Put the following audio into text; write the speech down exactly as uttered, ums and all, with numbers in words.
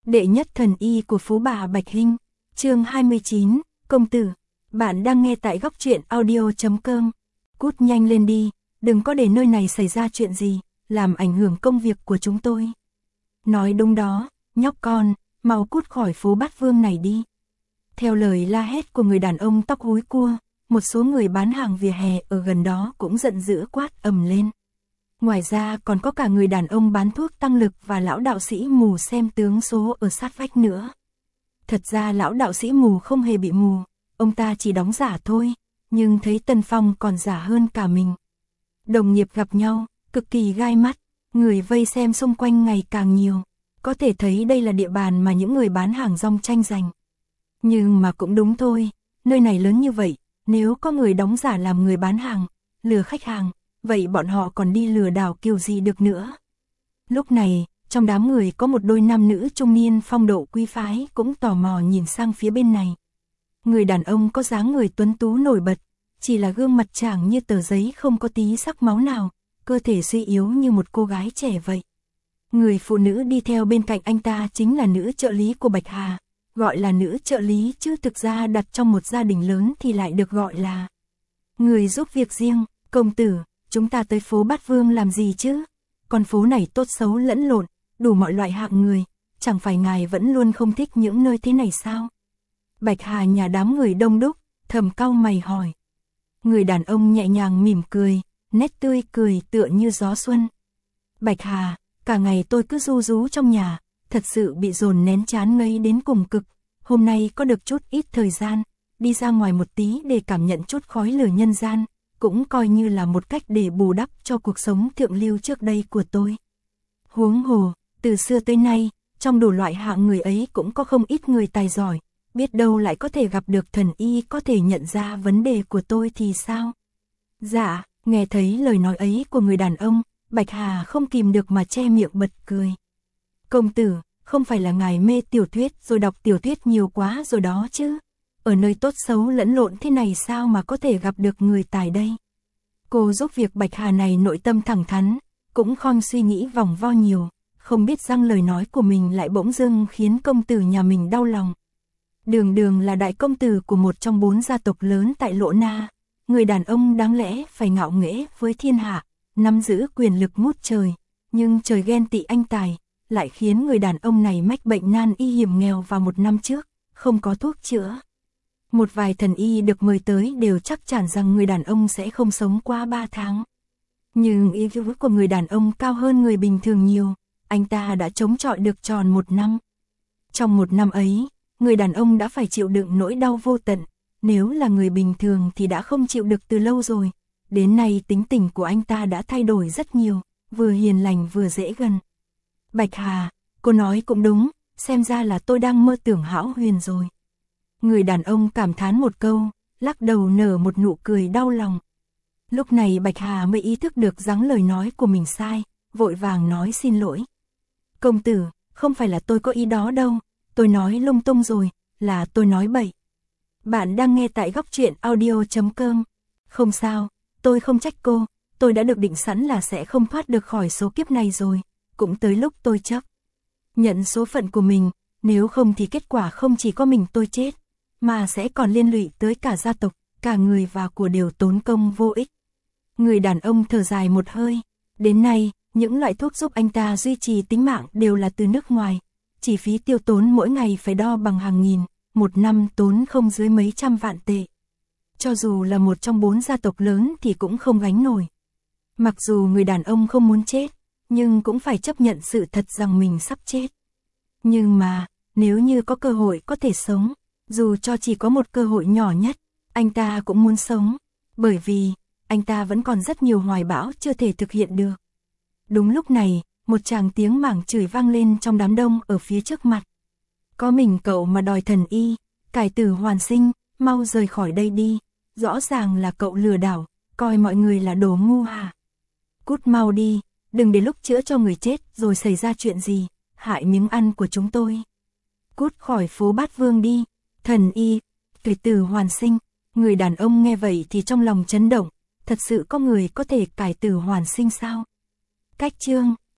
Đệ nhất thần y của Phú Bà Bạch Hinh, chương hai mươi chín, công tử, bạn đang nghe tại góc truyện audio chấm com. Cút nhanh lên đi, đừng có để nơi này xảy ra chuyện gì, làm ảnh hưởng công việc của chúng tôi. Nói đúng đó, nhóc con, mau cút khỏi phố Bát Vương này đi. Theo lời la hét của người đàn ông tóc húi cua, một số người bán hàng vỉa hè ở gần đó cũng giận dữ quát ầm lên. Ngoài ra còn có cả người đàn ông bán thuốc tăng lực và lão đạo sĩ mù xem tướng số ở sát vách nữa. Thật ra lão đạo sĩ mù không hề bị mù, ông ta chỉ đóng giả thôi, nhưng thấy Tân Phong còn giả hơn cả mình. Đồng nghiệp gặp nhau, cực kỳ gai mắt, người vây xem xung quanh ngày càng nhiều, có thể thấy đây là địa bàn mà những người bán hàng rong tranh giành. Nhưng mà cũng đúng thôi, nơi này lớn như vậy, nếu có người đóng giả làm người bán hàng, lừa khách hàng, vậy bọn họ còn đi lừa đảo kiểu gì được nữa. Lúc này, trong đám người có một đôi nam nữ trung niên phong độ quý phái cũng tò mò nhìn sang phía bên này. Người đàn ông có dáng người tuấn tú nổi bật, chỉ là gương mặt chàng như tờ giấy không có tí sắc máu nào, cơ thể suy yếu như một cô gái trẻ vậy. Người phụ nữ đi theo bên cạnh anh ta chính là nữ trợ lý của Bạch Hà, gọi là nữ trợ lý chứ thực ra đặt trong một gia đình lớn thì lại được gọi là người giúp việc riêng. Công tử, chúng ta tới phố Bát Vương làm gì chứ? Con phố này tốt xấu lẫn lộn, đủ mọi loại hạng người, chẳng phải ngài vẫn luôn không thích những nơi thế này sao? Bạch Hà nhà đám người đông đúc, thầm cau mày hỏi. Người đàn ông nhẹ nhàng mỉm cười, nét tươi cười tựa như gió xuân. Bạch Hà, cả ngày tôi cứ ru rú trong nhà, thật sự bị dồn nén chán ngấy đến cùng cực, hôm nay có được chút ít thời gian, đi ra ngoài một tí để cảm nhận chút khói lửa nhân gian, cũng coi như là một cách để bù đắp cho cuộc sống thượng lưu trước đây của tôi. Huống hồ, từ xưa tới nay, trong đủ loại hạng người ấy cũng có không ít người tài giỏi, biết đâu lại có thể gặp được thần y có thể nhận ra vấn đề của tôi thì sao? Dạ, nghe thấy lời nói ấy của người đàn ông, Bạch Hà không kìm được mà che miệng bật cười. Công tử, không phải là ngài mê tiểu thuyết rồi đọc tiểu thuyết nhiều quá rồi đó chứ? Ở nơi tốt xấu lẫn lộn thế này sao mà có thể gặp được người tài đây? Cô giúp việc Bạch Hà này nội tâm thẳng thắn, cũng không suy nghĩ vòng vo nhiều, không biết rằng lời nói của mình lại bỗng dưng khiến công tử nhà mình đau lòng. Đường Đường là đại công tử của một trong bốn gia tộc lớn tại Lỗ Na, người đàn ông đáng lẽ phải ngạo nghễ với thiên hạ, nắm giữ quyền lực ngút trời, nhưng trời ghen tị anh tài, lại khiến người đàn ông này mách bệnh nan y hiểm nghèo vào một năm trước, không có thuốc chữa. Một vài thần y được mời tới đều chắc chắn rằng người đàn ông sẽ không sống qua ba tháng. Nhưng y cứu của người đàn ông cao hơn người bình thường nhiều, anh ta đã chống chọi được tròn một năm. Trong một năm ấy, người đàn ông đã phải chịu đựng nỗi đau vô tận, nếu là người bình thường thì đã không chịu được từ lâu rồi. Đến nay tính tình của anh ta đã thay đổi rất nhiều, vừa hiền lành vừa dễ gần. Bạch Hà, cô nói cũng đúng, xem ra là tôi đang mơ tưởng hão huyền rồi. Người đàn ông cảm thán một câu, lắc đầu nở một nụ cười đau lòng. Lúc này Bạch Hà mới ý thức được rằng lời nói của mình sai, vội vàng nói xin lỗi. Công tử, không phải là tôi có ý đó đâu, tôi nói lung tung rồi, là tôi nói bậy. Bạn đang nghe tại góc truyện audio chấm com. Không sao, tôi không trách cô, tôi đã được định sẵn là sẽ không thoát được khỏi số kiếp này rồi, cũng tới lúc tôi chấp nhận số phận của mình, nếu không thì kết quả không chỉ có mình tôi chết, mà sẽ còn liên lụy tới cả gia tộc, cả người và của đều tốn công vô ích. Người đàn ông thở dài một hơi, đến nay, những loại thuốc giúp anh ta duy trì tính mạng đều là từ nước ngoài, chi phí tiêu tốn mỗi ngày phải đo bằng hàng nghìn, một năm tốn không dưới mấy trăm vạn tệ. Cho dù là một trong bốn gia tộc lớn thì cũng không gánh nổi. Mặc dù người đàn ông không muốn chết, nhưng cũng phải chấp nhận sự thật rằng mình sắp chết. Nhưng mà, nếu như có cơ hội có thể sống, dù cho chỉ có một cơ hội nhỏ nhất, anh ta cũng muốn sống, bởi vì, anh ta vẫn còn rất nhiều hoài bão chưa thể thực hiện được. Đúng lúc này, một tràng tiếng mảng chửi vang lên trong đám đông ở phía trước mặt. Có mình cậu mà đòi thần y, cải tử hoàn sinh, mau rời khỏi đây đi, rõ ràng là cậu lừa đảo, coi mọi người là đồ ngu hả? Cút mau đi, đừng để lúc chữa cho người chết rồi xảy ra chuyện gì, hại miếng ăn của chúng tôi. Cút khỏi phố Bát Vương đi, thần y, cải tử hoàn sinh. Người đàn ông nghe vậy thì trong lòng chấn động, thật sự có người có thể cải tử hoàn sinh sao? Cách chương